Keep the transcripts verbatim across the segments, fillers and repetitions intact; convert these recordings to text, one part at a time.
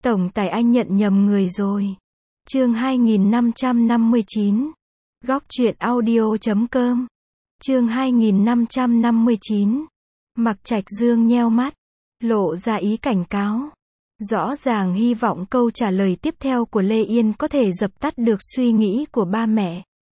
Tổng tài anh nhận nhầm người rồi. Chương hai nghìn năm trăm năm mươi chín. Góc truyện audio chấm com. Chương hai nghìn năm trăm năm mươi chín. Mạc Trạch Dương nheo mắt, lộ ra ý cảnh cáo. Rõ ràng hy vọng câu trả lời tiếp theo của Lê Yên có thể dập tắt được suy nghĩ của ba mẹ.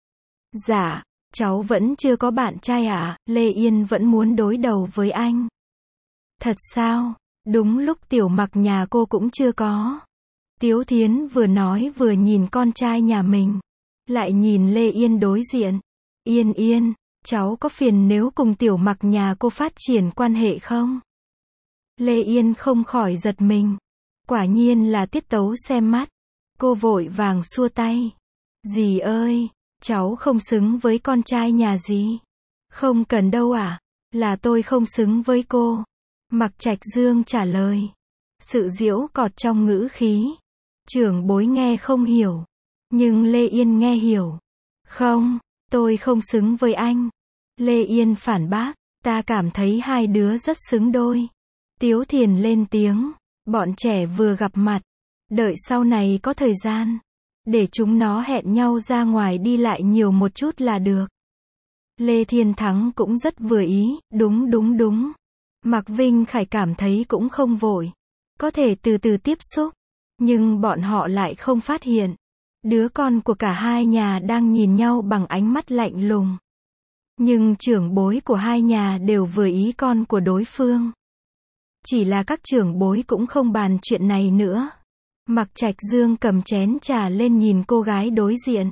Dạ, cháu vẫn chưa có bạn trai à? Lê Yên vẫn muốn đối đầu với anh. Thật sao? Đúng lúc Tiểu Mặc nhà cô cũng chưa có. Tiếu Thiến vừa nói vừa nhìn con trai nhà mình, lại nhìn Lê Yên đối diện. Yên Yên, cháu có phiền nếu cùng Tiểu Mặc nhà cô phát triển quan hệ không? Lê Yên không khỏi giật mình. Quả nhiên là tiết tấu xem mắt. Cô vội vàng xua tay. Dì ơi, cháu không xứng với con trai nhà dì. Không cần đâu ạ, à? Là tôi không xứng với cô. Mạc Trạch Dương trả lời. Sự giễu cọt trong ngữ khí. Trưởng bối nghe không hiểu, nhưng Lê Yên nghe hiểu. Không, tôi không xứng với anh. Lê Yên phản bác. Ta cảm thấy hai đứa rất xứng đôi. Tiếu Thiền lên tiếng. Bọn trẻ vừa gặp mặt, đợi sau này có thời gian, để chúng nó hẹn nhau ra ngoài đi lại nhiều một chút là được. Lê Thiên Thắng cũng rất vừa ý. Đúng đúng đúng. Mạc Vinh Khải cảm thấy cũng không vội, có thể từ từ tiếp xúc. Nhưng bọn họ lại không phát hiện, đứa con của cả hai nhà đang nhìn nhau bằng ánh mắt lạnh lùng. Nhưng trưởng bối của hai nhà đều vừa ý con của đối phương. Chỉ là các trưởng bối cũng không bàn chuyện này nữa. Mạc Trạch Dương cầm chén trà lên nhìn cô gái đối diện,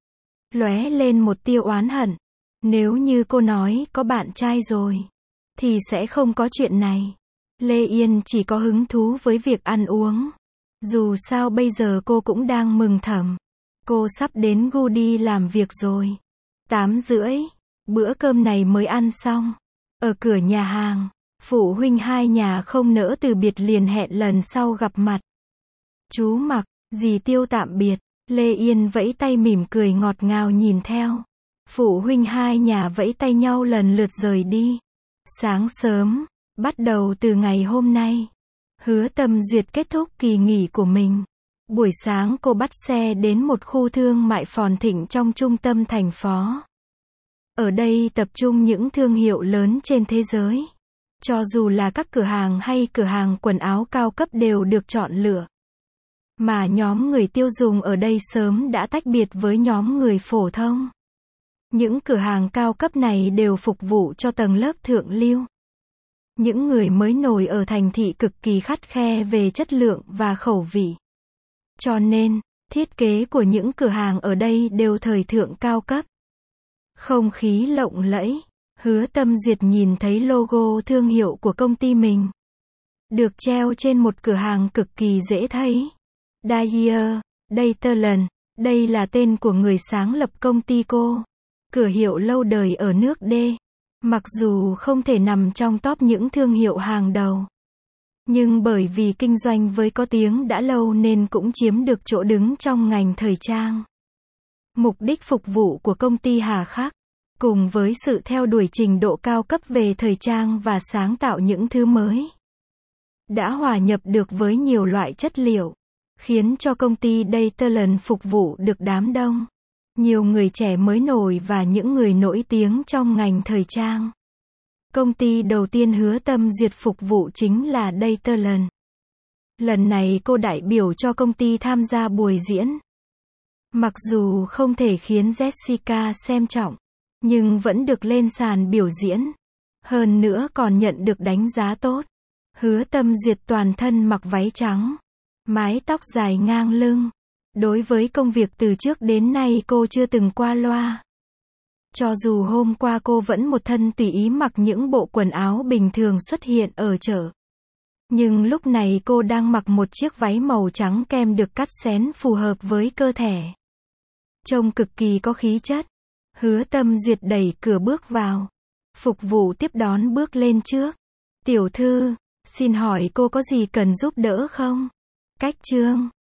lóe lên một tia oán hận. Nếu như cô nói có bạn trai rồi, thì sẽ không có chuyện này. Lê Yên chỉ có hứng thú với việc ăn uống. Dù sao bây giờ cô cũng đang mừng thầm. Cô sắp đến gu đi làm việc rồi. Tám rưỡi, bữa cơm này mới ăn xong. Ở cửa nhà hàng, phụ huynh hai nhà không nỡ từ biệt liền hẹn lần sau gặp mặt. Chú Mặc, dì Tiêu tạm biệt. Lê Yên vẫy tay mỉm cười ngọt ngào nhìn theo. Phụ huynh hai nhà vẫy tay nhau lần lượt rời đi. Sáng sớm, bắt đầu từ ngày hôm nay, Hứa Tâm Duyệt kết thúc kỳ nghỉ của mình. Buổi sáng cô bắt xe đến một khu thương mại phồn thịnh trong trung tâm thành phố. Ở đây tập trung những thương hiệu lớn trên thế giới. Cho dù là các cửa hàng hay cửa hàng quần áo cao cấp đều được chọn lựa. Mà nhóm người tiêu dùng ở đây sớm đã tách biệt với nhóm người phổ thông. Những cửa hàng cao cấp này đều phục vụ cho tầng lớp thượng lưu. Những người mới nổi ở thành thị cực kỳ khắt khe về chất lượng và khẩu vị. Cho nên, thiết kế của những cửa hàng ở đây đều thời thượng cao cấp. Không khí lộng lẫy. Hứa Tâm Duyệt nhìn thấy logo thương hiệu của công ty mình được treo trên một cửa hàng cực kỳ dễ thấy. Dyer, Daytalen, đây là tên của người sáng lập công ty cô. Cửa hiệu lâu đời ở nước D. Mặc dù không thể nằm trong top những thương hiệu hàng đầu, nhưng bởi vì kinh doanh với có tiếng đã lâu nên cũng chiếm được chỗ đứng trong ngành thời trang. Mục đích phục vụ của công ty hà khắc, cùng với sự theo đuổi trình độ cao cấp về thời trang và sáng tạo những thứ mới, đã hòa nhập được với nhiều loại chất liệu, khiến cho công ty Daytalen phục vụ được đám đông. Nhiều người trẻ mới nổi và những người nổi tiếng trong ngành thời trang. Công ty đầu tiên Hứa Tâm Duyệt phục vụ chính là Daytalen. Lần này cô đại biểu cho công ty tham gia buổi diễn. Mặc dù không thể khiến Jessica xem trọng, nhưng vẫn được lên sàn biểu diễn. Hơn nữa còn nhận được đánh giá tốt. Hứa Tâm Duyệt toàn thân mặc váy trắng, mái tóc dài ngang lưng. Đối với công việc từ trước đến nay cô chưa từng qua loa. Cho dù hôm qua cô vẫn một thân tùy ý mặc những bộ quần áo bình thường xuất hiện ở chợ. Nhưng lúc này cô đang mặc một chiếc váy màu trắng kem được cắt xén phù hợp với cơ thể. Trông cực kỳ có khí chất. Hứa Tâm Duyệt đẩy cửa bước vào. Phục vụ tiếp đón bước lên trước. Tiểu thư, xin hỏi cô có gì cần giúp đỡ không? Cách trương.